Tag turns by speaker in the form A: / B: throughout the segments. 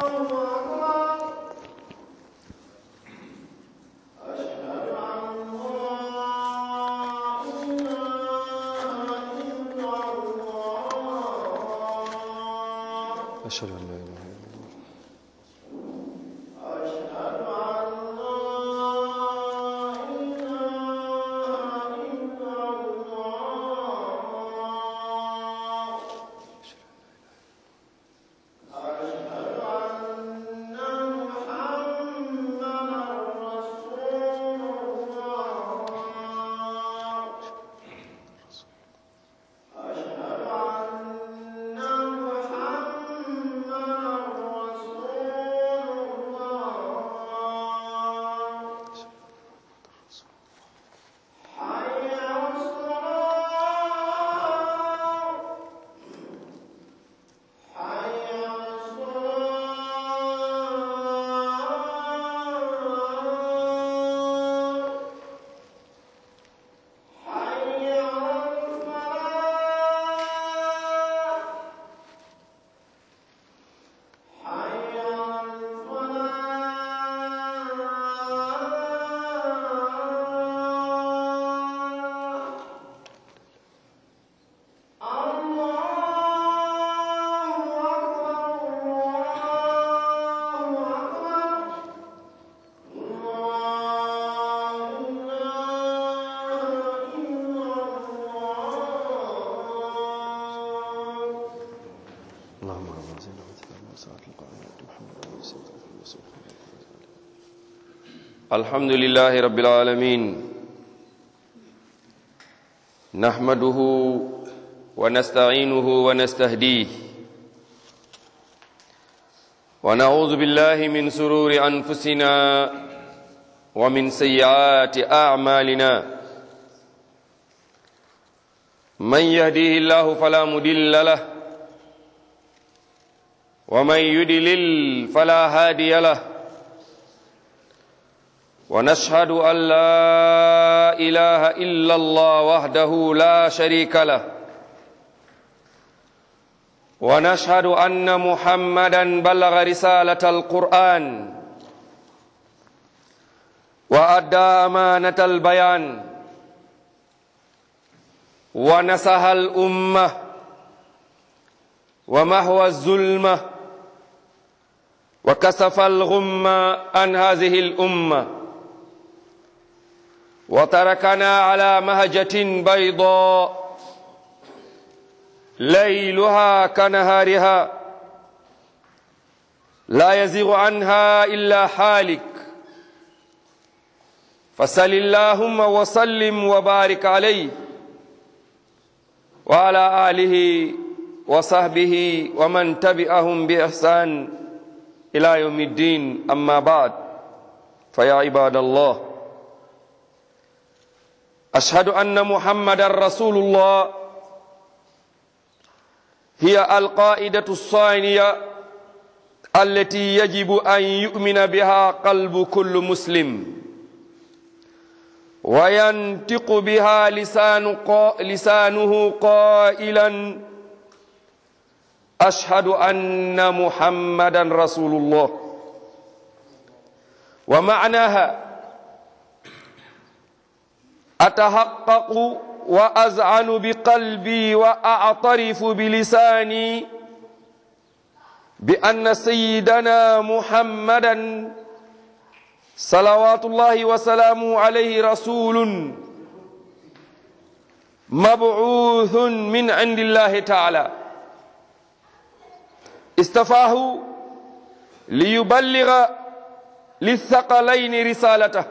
A: أشهد أن لا إله إلا الله. الحمد لله رب العالمين نحمده ونستعينه ونستهديه ونعوذ بالله من سرور أنفسنا ومن سيئات أعمالنا من يهديه الله فلا مضل له ومن يضلل فلا هادي له ونشهد أن لا إله إلا الله وحده لا شريك له ونشهد أن محمدا بلغ رسالة القرآن وأدى أمانة البيان ونصح الأمة ومحو الظلمة وكشف الغمة عن هذه الأمة وتركنا على مهجة بيضاء ليلها كنهارها لا يزيغ عنها إلا حالك فصل اللهم وسلم وبارك عليه وعلى آله وصحبه ومن تبعهم بإحسان إلى يوم الدين أما بعد فيا عباد الله أشهد أن محمدا رسول الله هي القاعدة الثانية التي يجب أن يؤمن بها قلب كل مسلم وينطق بها لسانه قائلا أشهد أن محمدا رسول الله ومعناها أتحقق وأذعن بقلبي وأعترف بلساني بأن سيدنا محمدا صلوات الله وسلامه عليه رسول مبعوث من عند الله تعالى استفاه ليبلغ للثقلين رسالته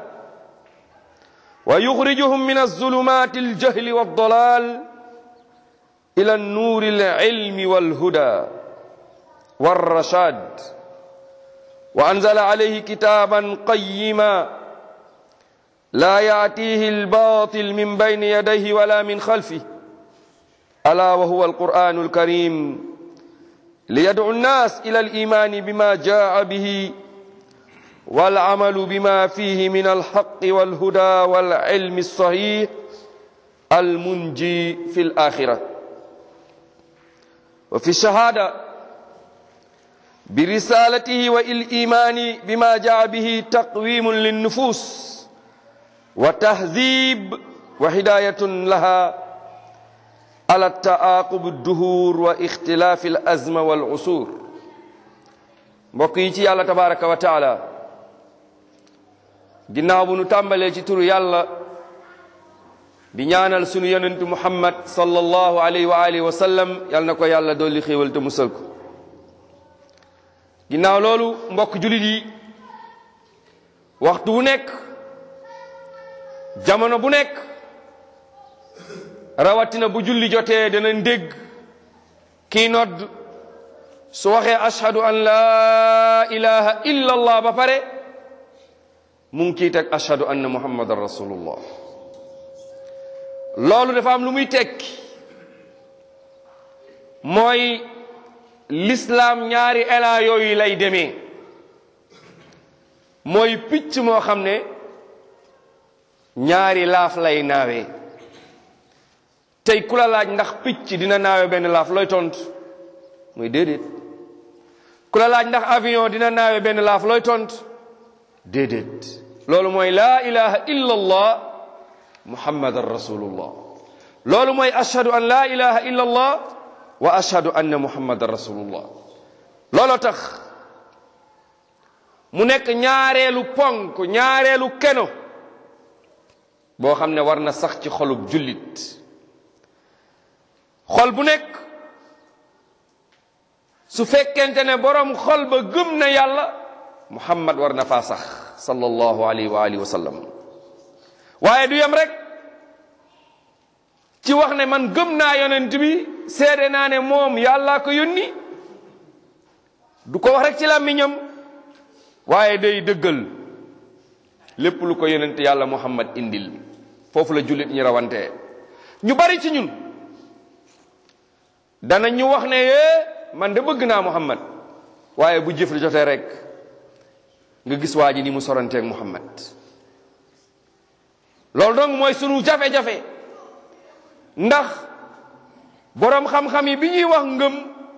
A: ويخرجهم من الظلمات الجهل والضلال إلى النور العلم والهدى والرشاد وأنزل عليه كتابا قيما لا يأتيه الباطل من بين يديه ولا من خلفه ألا وهو القرآن الكريم ليدعو الناس إلى الإيمان بما جاء به والعمل بما فيه من الحق والهدى والعلم الصحيح المنجي في الآخرة وفي الشهادة bi risalatihi wa il imani bima jaa bihi taqwimun linnufus wa tahzib wa hidayatun laha ala taaqub ad-duhur wa ixtilaafi al azma wal usur. mbokk yi ci yàlla tabaraka wa taala, ginnaaw bu nu tàmbalee ci turu yàlla di ñaanal sunu yonentu muhammad sallallahu alayhi wa alihi wa sallam, yal na ko yàlla dolli xéewal te musal ko. ginnaaw loolu mbokk julit yi, waxtu bu nekk, jamono bu nekk, rawatina bu julli jotee danañ dégg kii nodd su waxee ashhadu an laa ilaha illa allah ba pare mu ngi ciy teg ashhadu anna muhammadan rasulullah. loolu dafa am lu muy tekki, mooy l'islam ñaari élan yooyu lay demee. mooy picc moo xam ne ñaari laaf lay naawee. tey ku la laaj ndax picc dina naawe benn laaf looy tontu? muy déedéet. ku la laaj ndax avion dina naawe benn laaf looy tontu? déedéet. loolu mooy laa ilaha illa allah muhammadan rasulullah. loolu mooy ashhadu an laa ilaha illa allah wa ashhadu anna muhammadan rasulullah. looloo tax mu nekk ñaareelu ponk, ñaareelu keno boo xam ne war na sax ci xolub jullit. xol bu nekk su fekkente ne borom xol ba gëm na yàlla, muhammad war na faa sax sallallahu alayhi wa alihi wa sallam. waaye du yem rek ci wax ne man gëm naa yonent bi, seede naa ne moom yàllaa ko yónni. du ko wax rek ci làmmiñam, waaye day dëggal lépp lu ko yonent yàlla muhammad indil. foofu la jullit ñi rawantee. ñu bari ci ñun dana ñu wax ne man de bëgg naa muhammad, waaye bu jëf li jotee rek nga gis waa ji ni mu soranteeg muhammad. loolu donc mooy sunu jafe-jafe, ndax boroom xam-xam yi bi ñuy wax ngëm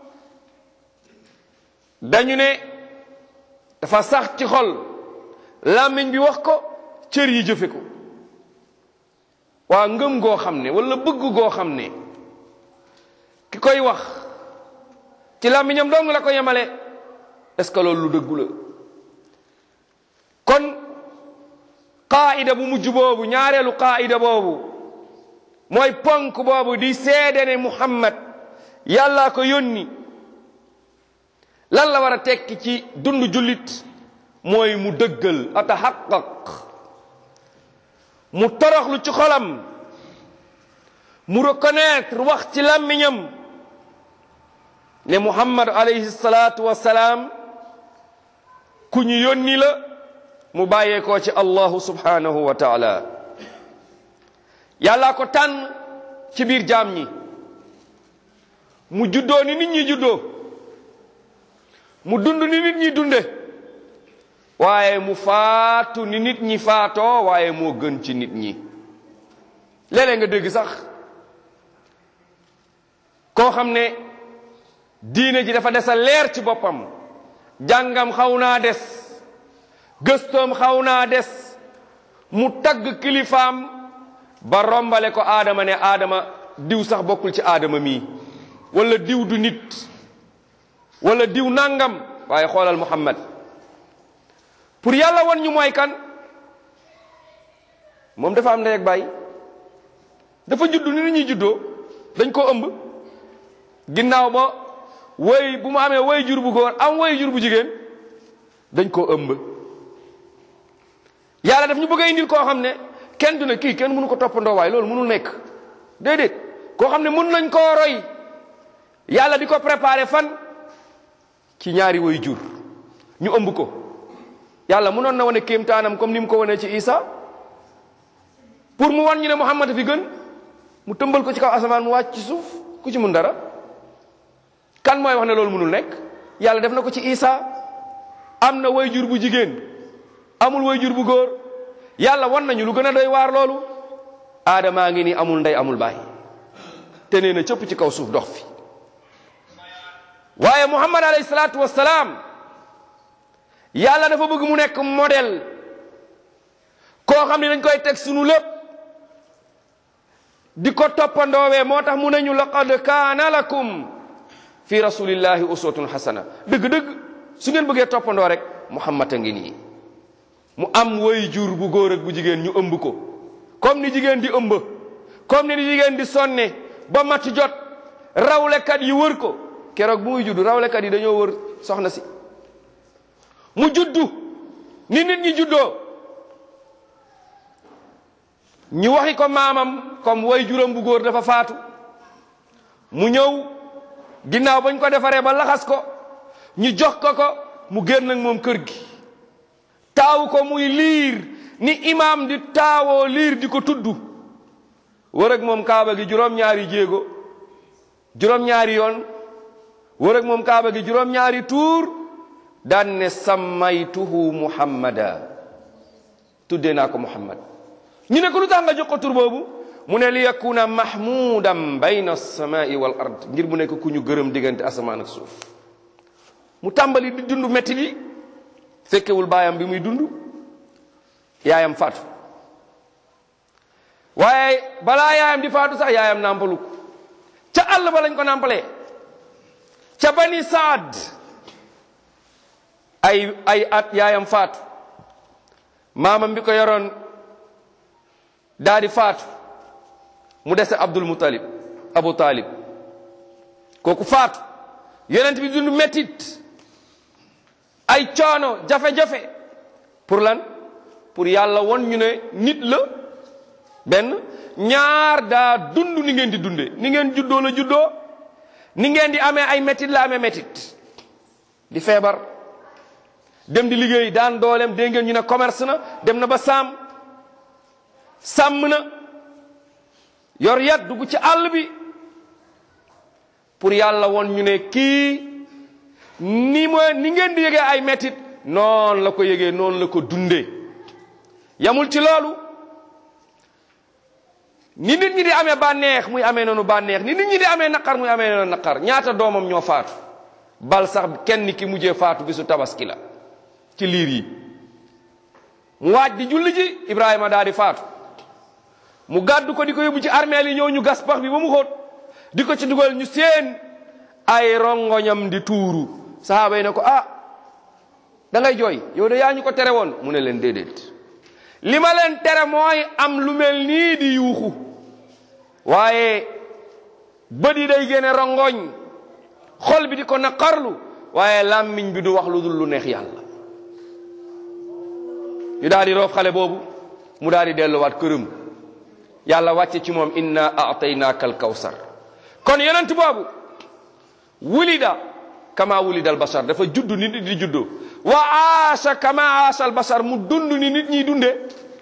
A: dañu ne dafa sax ci xol, làmmiñ bi wax ko, cër yi jëfe ko. waa ngëm goo xam ne wala bëgg goo xam ne ki koy wax ci làmmiñam dong la ko yemale, est-ce que loolu lu dëggu la? kon qaida bu mujj boobu, ñaareelu qaida boobu, mooy ponk boobu di seede ne muhammad yàllaa ko yónni. lan la war a tekki ci dund jullit? mooy mu dëggal, atahaqqaq, mu toroxlu ci xolam, mu reconnaître, wax ci làmmiñam ne muhammad alayhi salaatu wassalaam ku ñu yónni la, mu bàyyeekoo ci allahu subhanahu wa taala. yàllaa ko tànn ci biir jaam ñi, mu juddoo ni nit ñi juddoo, mu dund ni nit ñi dunde, waaye mu faatu ni nit ñi faatoo, waaye moo gën ci nit ñi. léeg-léeg nga dégg sax koo xam ne diine ji dafa des a leer ci boppam, jàngam xaw naa des, gëstoom xaw naa des, mu tagg kilifaam ba rombale ko aadama, ne aadama diw sax bokkul ci aadama mii, wala diw du nit, wala diw nangam. waaye xoolal muhammad, pour yàlla won ñu mooy kan, moom dafa am ndey ak baay, dafa juddu ni ñuy juddoo, dañ koo ëmb. ginnaaw ba woy bu mu amee woy jur bu góor am woy jur bu jigéen, dañ koo ëmb. yàlla daf ñu bëgg a indil koo xam ne kenn du ne kii kenn mënu ko toppandoo, waaye loolu mënul nekk. déedéet, koo xam ne mën nañ koo roy, yàlla di ko préparer fan ci ñaari woy jur ñu ëmb ko. yàlla mënoon na wane kéemtaanam comme ni mu ko wane ci Isa, pour mu wan ñu ne muhammad fi gën, mu tëmbal ko ci kaw asamaan mu wàcc ci suuf. ku ci mun dara? kan mooy wax ne loolu mënul nekk? yàlla def na ko ci Isa. am na way jur bu jigéen, amul way jur bu góor. yàlla wan nañu lu gën a doy waar loolu. aadamaa ngi nii amul ndey amul baay, te nee na cëpp ci kaw suuf dox fi. waaye Muhammad alayhi salaatu wassalaam yàlla dafa bëgg mu nekk modèle koo xam ne dañ koy teg sunu lépp di ko toppandoowee moo tax mu nañu laqad kaana lakum fi rasulillahi uswatun hasana dëgg-dëgg su ngeen bëggee toppandoo rek Muhammad a ngi nii mu am way jur bu góor ak bu jigéen ñu ëmb ko comme ni jigéen di ëmb comme ni jigéen di sonne ba mat jot rawlekat yi wër ko keroog bu muy juddu rawlekat yi dañoo wër soxna si mu juddu ni nit ñi juddoo ñu waxi ko maamam comme way juram bu góor dafa faatu mu ñëw ginnaaw bañ ko defaree ba laxas ko ñu jox ko mu génn ak moom kër gi taawu ko muy liir ni imaam di taawoo liir di ko tudd wër ak moom kaaba gi juróom-ñaari jéego juróom-ñaari yoon wër ak moom kaaba gi juróom-ñaari tuur daan ne sammaytuhu muhammada tuddee naa ko muhammad ñu ne ko lu tax nga jox ko tur boobu mu ne li yakuna mahmudan bayna as-samaa'i wal ard ngir mu nekk ku ñu gërëm diggante asamaan ak suuf mu tàmbali di dund metti li fekkewul baayam bi muy dund yaayam faatu waaye balaa yaayam di faatu sax yaayam nàmpalu ca àll ba lañ ko nàmpalee ca bani saad ay at yaayam faatu maamam bi ko yoroon daa di faatu mu dese Abdul Muttalib Abu Talib kooku faatu yonent bi dund mettit ay coono jafe-jafe pour lan pour yàlla won ñu ne nit la benn ñaar daa dund ni ngeen di dunde ni ngeen juddoo la juddoo ni ngeen di amee ay mettit la amee mettit di feebar dem di liggéey daan dooleem dégg ngeen ñu ne commerce na dem na ba sàmm na yor yat dugg ci àll bi pour yàlla won ñu ne kii ni ngeen di yëgee ay mettit noonu la ko yëgee noonu la ko dundee yamul ci loolu ni nit ñi di amee bànneex muy amee noonu bànneex ni nit ñi di amee naqar muy amee noonu naqar ñaata doomam ñoo faatu bal sax kenn ki mujjee faatu bisu tabaski la ci liir yi mu waaj di julli ji Ibrahima daal di faatu mu gàddu ko di ko yóbbu ci armeel yi ñëw ñu gas pax bi ba mu xóot di ko ci dugal ñu seen ay rongoñam di tuuru sahaaba yi ne ko da ngay jooy yow de yaa ñu ko tere woon mu ne leen déedéet li ma leen tere mooy am lu mel nii di yuuxu waaye bët yi day génne rongoñ xol bi di ko naqarlu waaye làmmiñ bi du wax lu dul lu neex yàlla ñu daal di roof xale boobu mu daal di delluwaat këram yàlla wàcce ci moom inna a'taynaaka al-kawsar kon yonent boobu wulida kama wulida al-bashar dafa juddu ni nit di juddoo wa aasha kama aasha al-bashar mu dund ni nit ñi dunde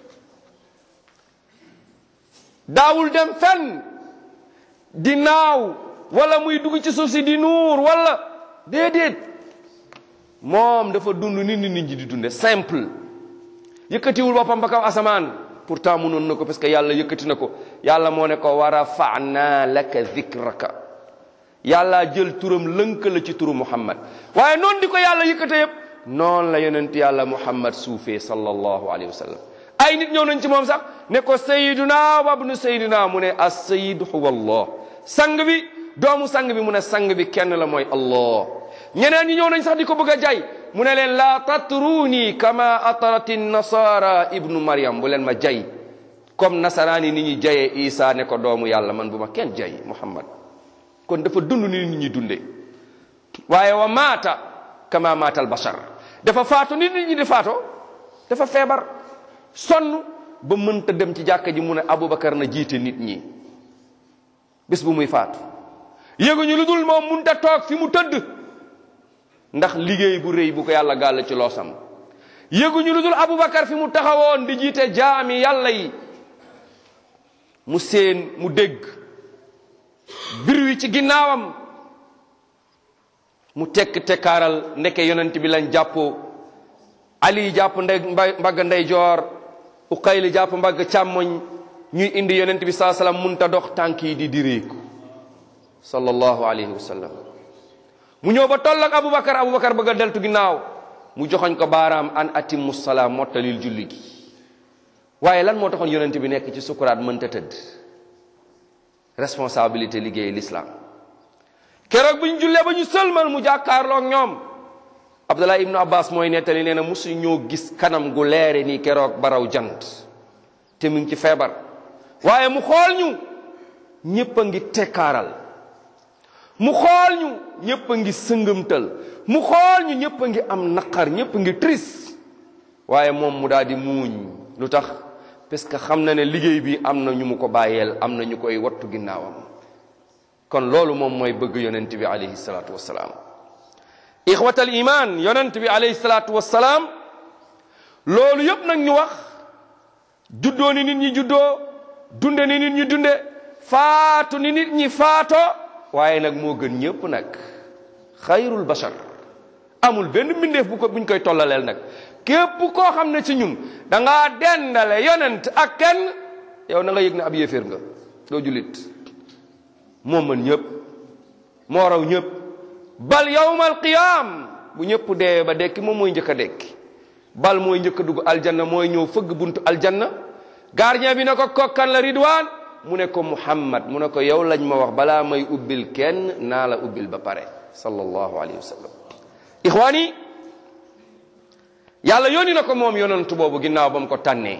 A: daawul dem fenn di naaw wala muy dugg ci suuf si di nuur wala déedéet moom dafa dund ni nit ñi di dunde simple yëkkatiwul boppam ba kaw asamaan pourtant mënoon na ko parce que yàlla yëkkati na ko yàlla moo ne ko wa rafa'na laka dhikraka yàlla jël turam lënk la ci turu Muhammad waaye noonu di ko yàlla yëkkate yëpp noonu la yonent yàlla Muhammad suufee sallallahu alayhi wa sallam ay nit ñëw nañ ci moom sax ne ko sayyiduna wa ibnu sayyidina mu ne as-sayyid huwa Allah sang bi doomu sang bi mu ne sang bi kenn la mooy Allah ñeneen ñi ñëw nañ sax di ko bëgg a jay mu ne leen la tatruni kama atarati nasara ibnu Maryam bu leen ma jay comme nasaraani ni ñuy jayee Isa ne ko doomu yàlla man bu ma kenn jay Muhammad kon dafa dund ni nit ñi dunde waaye wa maata kama maata al bashar dafa faatu ni nit ñi di faatoo dafa feebar sonn ba mënta dem ci jàkka ji mu ne Abubakar na jiite nit ñi bis bu muy faatu yëguñu lu dul moom mënta toog fi mu tëdd ndax liggéey bu rëy bu ko yàlla gàll ci loosam yëguñu lu dul Abubakar fi mu taxawoon di jiite jaami yàlla yi mu seen mu dégg bir wi ci ginnaawam mu tekk tekkaaral ndeke yonent bi lañ jàppoo Ali jàpp mbagg ndeyjoor Uqayli jàpp mbagg càmmoñ ñuy indi yonent bi saa sallam munta dox tànk yi di direeku sallallahu alayhi wa sallam mu ñëw ba toll ak Aboubacar bëgg a deltu ginnaaw mu joxoñ ko baaraam an atimmu salaam mottalil julli gi. waaye lan moo taxoon yonent bi nekk ci sukuraat mënta tëdd? responsabilité liggéey l'islam. keroog bu ñu jullee ba ñu sëlmal mu jàkkaarloo ak ñoom. Abdullah ibnu Abbas mooy nettali nee na mosu ñoo gis kanam gu leere nii keroog baraw jant te mu ngi ci feebar. waaye mu xool ñu ñëpp a ngi tekkaaral, mu xool ñu ñëpp a ngi sëngëmtal, mu xool ñu ñëpp a ngi am naqar, ñëpp a ngi triste. waaye moom mu daal di muuñ. lu tax? parce que xam na ne liggéey bi am na ñu mu ko bàyyeel, am na ñu koy wattu ginnaawam. kon loolu moom mooy bëgg yonent bi alayhi salaatu wassalaam. ixwatal iman, yonent bi alayhi salaatu wassalaam loolu yëpp nag ñu wax, juddoo ni nit ñi juddoo, dunde ni nit ñi dunde, faatu ni nit ñi faato, waaye nag moo gën ñëpp nag. xayrul bashar, amul benn mbindeef buñ koy tollaleel nag. képp koo xam ne ci ñun da ngaa dendale yonent ak kenn, yow na nga yëg ne ab yéeféer nga, doo jullit. moo mën ñëpp, moo raw ñëpp. bal yawmal qiyaam bu ñëpp dee ba dekki moom mooy njëkk a dekki. bal mooy njëkk a dugg aljanna, mooy ñëw fëgg buntu aljanna. gardien bi ne ko kokkan la Ridwaan, mu ne ko Muhammad, mu ne ko yow lañ ma wax balaa may ubbil kenn naa la ubbil ba pare. sallallahu alayhi wa sallam. ixwaani, yàlla yónni na ko moom yonantu boobu ginnaaw ba mu ko tànnee.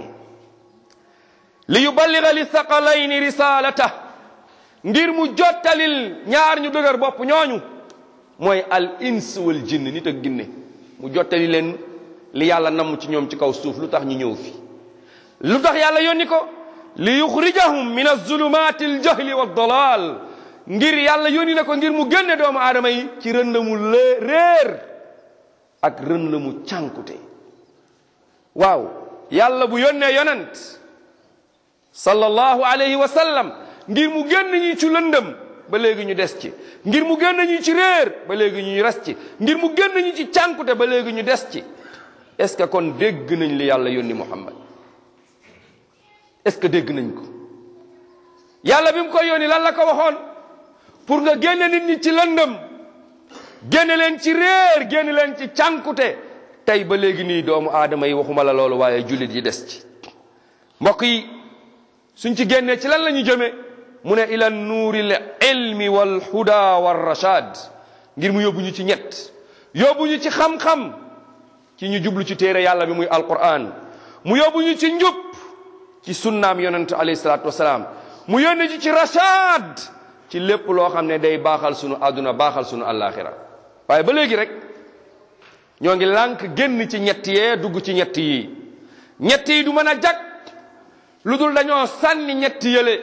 A: li yuballiga li thaqalayni risalata, ngir mu jottalil ñaar ñu dëgër bopp ñooñu mooy al ins wal jinn, nit ak ginne. mu jottali leen li yàlla namm ci ñoom ci kaw suuf. lu tax ñu ñëw fi? lu tax yàlla yónni ko? li yuxrijahum min azulumati aljahli wa dalal, ngir yàlla yónni na ko ngir mu génne doomu aadama yi ci rëndamu réer ak rëndamu cànkute. waaw, yàlla bu yónnee yonent sallallahu alayhi wa sallam ngir mu génn ñi ci lëndëm, ba léegi ñu des ci. ngir mu génn ñi ci réer, ba léegi ñu res ci. ngir mu génn ñi ci cànkute, ba léegi ñu des ci. est-ce que kon dégg nañ li yàlla yónni Muhammad? est-ce que dégg nañ ko? yàlla bi mu koy yónni lan la ko waxoon? pour nga génne nit ñi ci lëndëm, génne leen ci réer, génne leen ci cànkute. tey ba léegi nii doomu aadama yi waxuma la loolu, waaye jullit yi des ci. mbokk yi, suñ ci génnee ci lan la ñu jëme? mu ne ila nuuril ilmi wal huda war rashad, ngir mu yóbbu ñu ci ñett. yóbbu ñu ci xam-xam, ci ñu jublu ci téere yàlla bi muy alquran. mu yóbbu ñu ci njub, ci sunnaam yonent alayhi salaatu wasalaam. mu yónni ci rashad, ci lépp loo xam ne day baaxal sunu àdduna, baaxal sunu àllaaxira. waaye ba léegi rek ñoo ngi lànk génn ci ñett yee dugg ci ñett yi. ñett yi du mën a jag lu dul dañoo sànni ñett yële,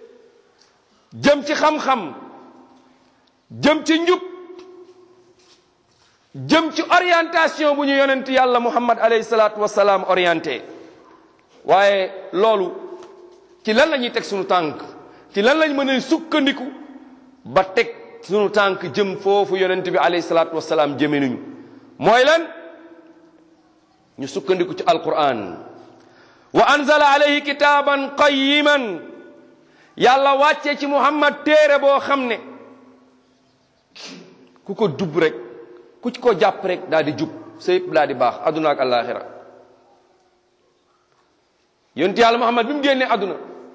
A: jëm ci xam-xam, jëm ci njub, jëm ci orientation bu ñu yonent yàlla Muhammad alayhi salaatu wasalaam orienté. waaye loolu ci lan la ñuy teg sunu tànk? ci lan lañ mën a sukkandiku ba teg sunu tànk jëm foofu yonent bi alayhi salaatu wasalaam jëme nañu? mooy lan? ñu sukkandiku ci alquran. wa anzala alayhi kitaaban qayyiman, yàlla wàccee ci Muhammad téere boo xam ne ku ko dub rek, ku ci ko jàpp rek daal di jub, sa yëpp daal di baax adduna ak alaxira. yonent yàlla Muhammad bi mu génnee adduna,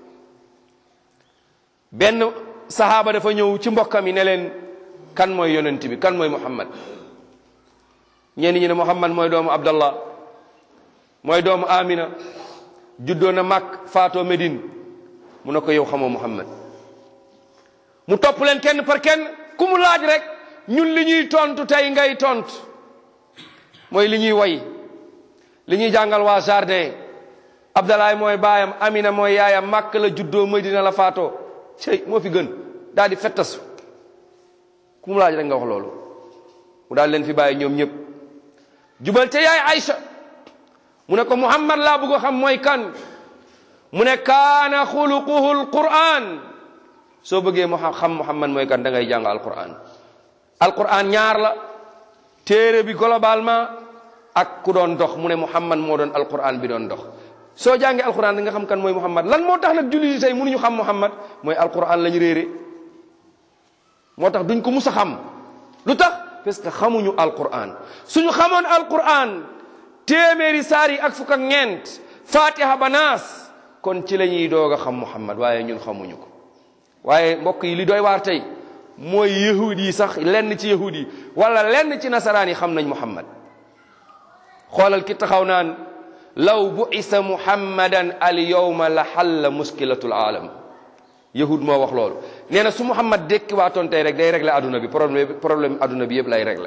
A: benn sahaaba dafa ñëw ci mbokkam yi ne leen, kan mooy yonent bi, kan mooy Muhammad? ñenn ñi ne Muhammad mooy doomu Abdallah, mooy doomu Amina, juddoo na Makk, faatoo Médine. mu ne ko yow xamoo Muhammad. mu topp leen kenn par kenn, ku mu laaj rek ñun li ñuy tontu tey ngay tontu, mooy li ñuy way, li ñuy jàngal waa jardin. Abdallah mooy baayam, Amina mooy yaayam, Makk la juddoo, Médina la faatoo. cey moo fi gën, daal di fettasu. ku mu laaj rek nga wax loolu. mu daal leen fi bàyyi ñoom ñëpp jubal te yaay Aïcha. mu ne ko Muhammad laa bëgg a xam mooy kan. mu ne kaana xuluquhu alquran. soo bëggee xam Muhammad mooy kan da ngay jàng alquran. alquran ñaar la, téere bi globalement ak ku doon dox. mu ne Muhammad moo doon alquran bi doon dox. soo jàngee alquran da nga xam kan mooy Muhammad. lan moo tax nag jullit yi tey mënuñu xam Muhammad? mooy alquran lañu réere. moo tax duñ ko mus a xam. lu tax? parce que xamuñu alquran. suñu xamoon alquran téeméeri saar yi ak fukk ak ñeent fatiha ba naas kon ci la ñuy doog a xam Muhammad waaye ñun xamuñu ko. waaye mbokk yi li doy waar tey mooy yahud yi sax lenn ci yahud yi wala lenn ci nasaraan yi xam nañ Muhammad. xoolal ki taxaw naan law bu'isa muhammadan al yawma la xalla muskilatul aalam. yahud moo wax loolu nee na su Muhammad dekki waatoon tey rek day réglé adduna bi problème adduna bi yëpp lay réglé.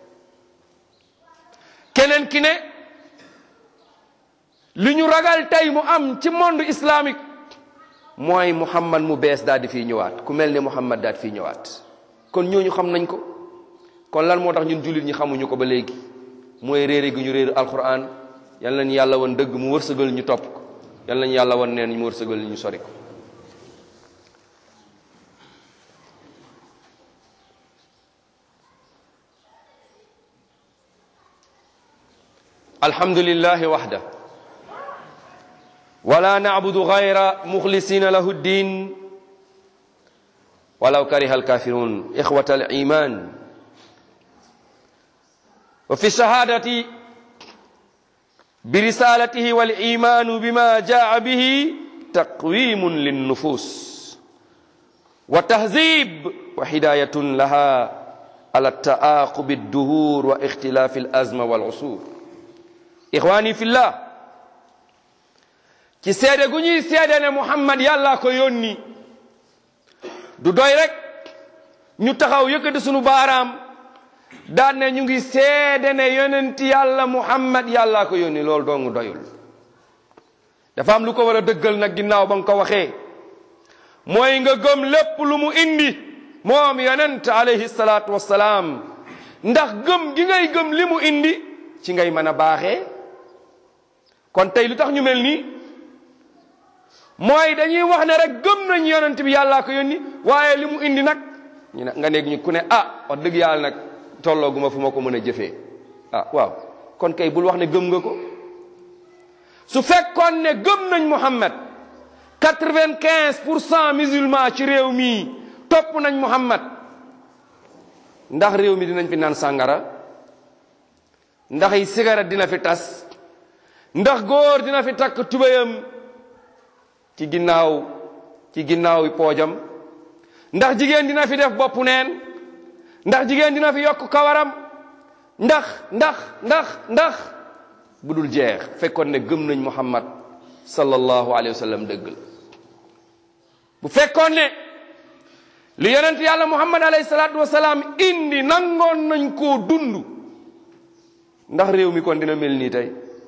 A: keneen ki ne li ñu ragal tey mu am ci monde islamique mooy Muhammad mu bees daal di fiy ñëwaat ku mel ne Muhammad daal di fiy ñëwaat. kon ñooñu xam nañ ko kon lan moo tax ñun jullit ñi xamuñu ko ba léegi mooy réere gi ñu réer alquran. yal nañu yàlla woon dëgg mu wërsëgal ñu topp ko yal nañu yàlla woon neen mu wërsëgal ñu sori ko. alhamdulillahi wahda wala na'budu ghayra mukhlisina lahu ddin walaw kariha alkafirun ikhwata aliman wa fi shahadati birisalatihi wal imanu bima jaa bihi taqwimun linnufus wa tahzib wa hidayatun laha ala ta'aqubi ad-duhur wa ikhtilafi al-azma wal usur. ixwaani fillah ci seede gu ñuy seede ne Muhammad yàlla ko yónni du doy rek ñu taxaw yëkkati sunu baaraam daan ne ñu ngi seede ne yonenti yàlla Muhammad yàlla ko yónni loolu dong doyul. dafa am lu ko war a dëggal nag ginnaaw ba nga ko waxee mooy nga gëm lépp lu mu indi moom yonent alayhi salaatu wassalaam ndax gëm gi ngay gëm li mu indi ci ngay mën a baaxee. kon tey lu tax ñu mel nii mooy dañuy wax ne rek gëm nañ yonent bi yàllaa ko yónni waaye li mu indi nag ñu ne nga nekk ñu ku ne wax dëgg yàlla nag tollooguma fu ma ko mën a jëfee waaw kon kay bul wax ne gëm nga ko. su fekkoon ne gëm nañ Muhammad 95% musulman ci réew mi topp nañ Muhammad ndax réew mi dinañ fi naan sàngara ndax yi cigarette dina fi tas ndax góor dina fi takk tubéyam ci ginnaaw poojam ndax jigéen dina fi def boppu neen ndax jigéen dina fi yokk kawaram ndax bu dul jeex fekkoon ne gëm nañ Muhammad sallallahu alayhi wa sallam dëgg la. bu fekkoon ne li yonent yàlla Muhammad alayhi salaatu wa salaam indi nangoon nañ koo dund ndax réew mi kon dina mel nii tey.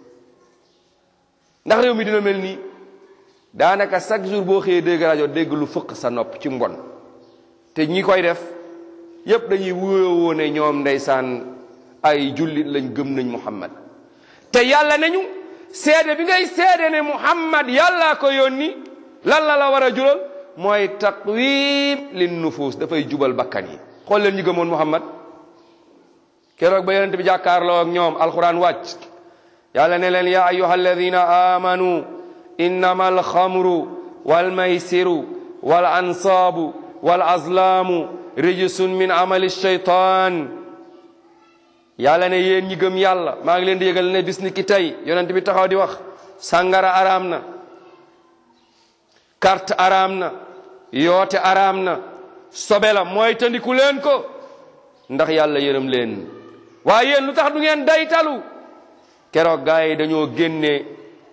A: ndax réew mi dina mel nii daanaka chaque jour boo xëyee dégg rajo dégg lu fëq sa nopp ci mbon te ñi koy def yépp dañuy wuyoo ne ñoom ndeysaan ay jullit lañ gëm nañ Muhammad te yàlla nañu seede bi ngay seede ne Muhammad yàllaa ko yónni lan la war a jural mooy taqwim lin nufus dafay jubal bakkan yi. xool leen ñi gëmoon Muhammad keroog ba yonent bi jàkkaarloo ak ñoom alquran wàcc yàlla ne leen ya ayyuha alladina amanu innama alxamru walmaysiru wal ansaabu wal azlaamu rijsun min amali shaytaan. yàlla ne yéen ñi gëm yàlla maa ngi leen di yëgal ne bis ni ki tey yonent bi taxaw di wax sàngara araam na carte araam na yoote araam na sobe la mooy tandiku leen ko ndax yàlla yërëm leen. waaye yéen lu tax du ngeen daytalu keroog gaa yi dañoo génne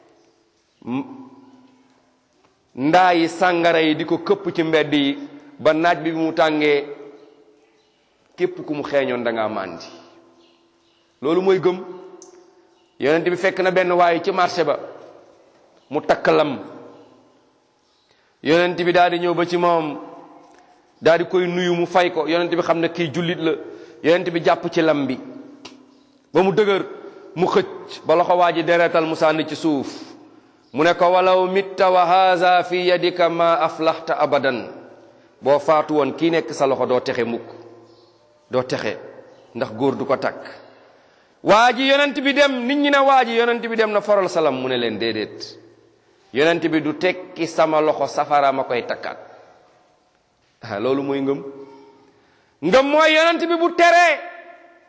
A: ndaa yi sàngara yi di ko këpp ci mbedd yi ba naaj bi mu tàngee képp ku mu xeeñoon da ngaa màndi. loolu mooy gëm. yonent bi fekk na benn waaye ci marché ba mu takk lam yonent bi daal di ñëw ba ci moom daal di koy nuyu mu fay ko yonent bi xam ne kii jullit la yonent bi jàpp ci lam bi ba mu dëgër mu xëcc ba loxo waa ji deretal mu sànni ci suuf mu ne ko walaw mitta wa haza fi yadika ma aflaxta abadan boo faatu woon kii nekk sa loxo doo texe mukk doo texe ndax góor du ko takk. waa ji yonent bi dem nit ñi ne waa ji yonent bi dem na foral salam mu ne leen déedéet yonent bi du tekki sama loxo safara ma koy takkaat. loolu mooy ngëm. ngëm mooy yonent bi bu teree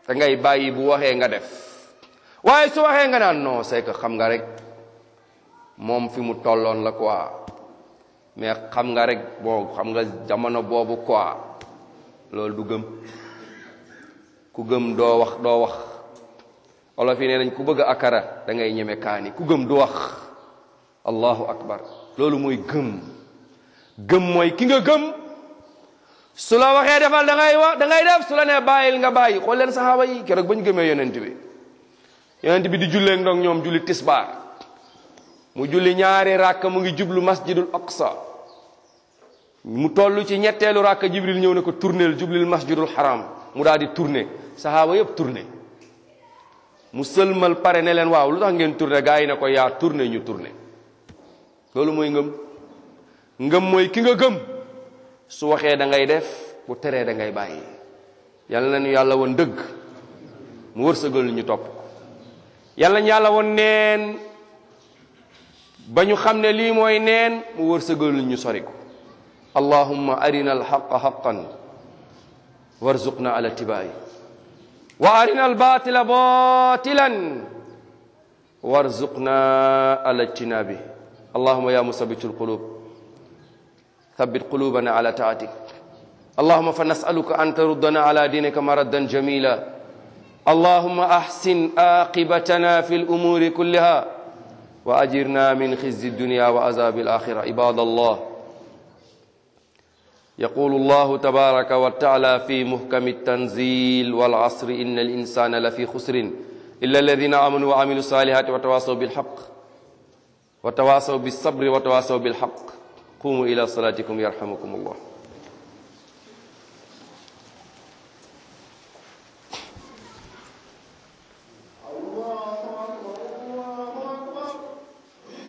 A: te ngay bàyyi bu waxee nga def waaye su waxee nga naan non c'est que xam nga rek moom fi mu tolloon la quoi mais xam nga rek bon xam nga jamono boobu quoi loolu du gëm. ku gëm doo wax olof yi nee nañ ku bëgg akara da ngay ñeme kaani. ku gëm du wax. allahu akbar. loolu mooy gëm mooy ki nga gëm su la waxee defal da ngay wax da ngay def su la nee bàyyil nga bàyyi. xool leen saxaaba yi keroog ba ñu gëmee yonent bi di jullee ndox ñoom julli tisbaar mu julli ñaari ràkk mu ngi jublu masjidul aqsa mu toll ci ñetteelu ràkk jibril ñëw ne ko tourneel jublil masjidul haram mu daal di tourné saxaaba yëpp tourné mu sëlmal pare ne leen waaw lu tax ngeen tourné gaa yi ne ko yaa tourné ñu tourné. loolu mooy ngëm mooy ki nga gëm su waxee da ngay def bu teree da ngay bàyyi. yal na ñu yàlla woon dëgg mu wërsëgal ñu topp ko. yal nañu yàlla woon neen ba ñu xam ne lii mooy neen mu wërsëgal ñu sori ko. allahumma arina alxaqa xaqan warzuqna ala tibaayi wa arina albatila batilan warzuqna ala ijtinabi. allahumma ya musabbitu alqulub thabbit qulubana ala taatik. allahumma fa nasaluka an taruddana ala dinika maraddan jamila. allahumma ahsin aqibatana fi al-umuri kulliha wa ajirna min khizyi ad-dunya wa azabi al-akhirah. ibadallah يقول الله تبارك وتعالى في محكم التنزيل والعصر إن الإنسان لفي خسر إلا الذين آمنوا وعملوا الصالحات وتواصوا بالحق وتواصوا بالصبر وتواصوا بالحق. قوموا إلى صلاتكم يرحمكم الله.